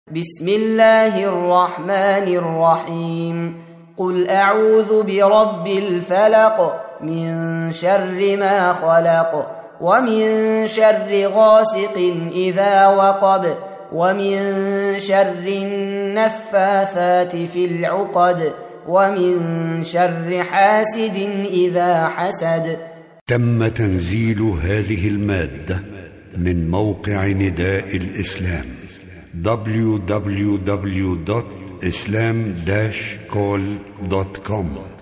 بسم الله الرحمن الرحيم قل أعوذ برب الفلق من شر ما خلق ومن شر غاسق إذا وقب ومن شر النفاثات في العقد ومن شر حاسد إذا حسد. تم تنزيل هذه المادة من موقع نداء الإسلام www.islam-call.com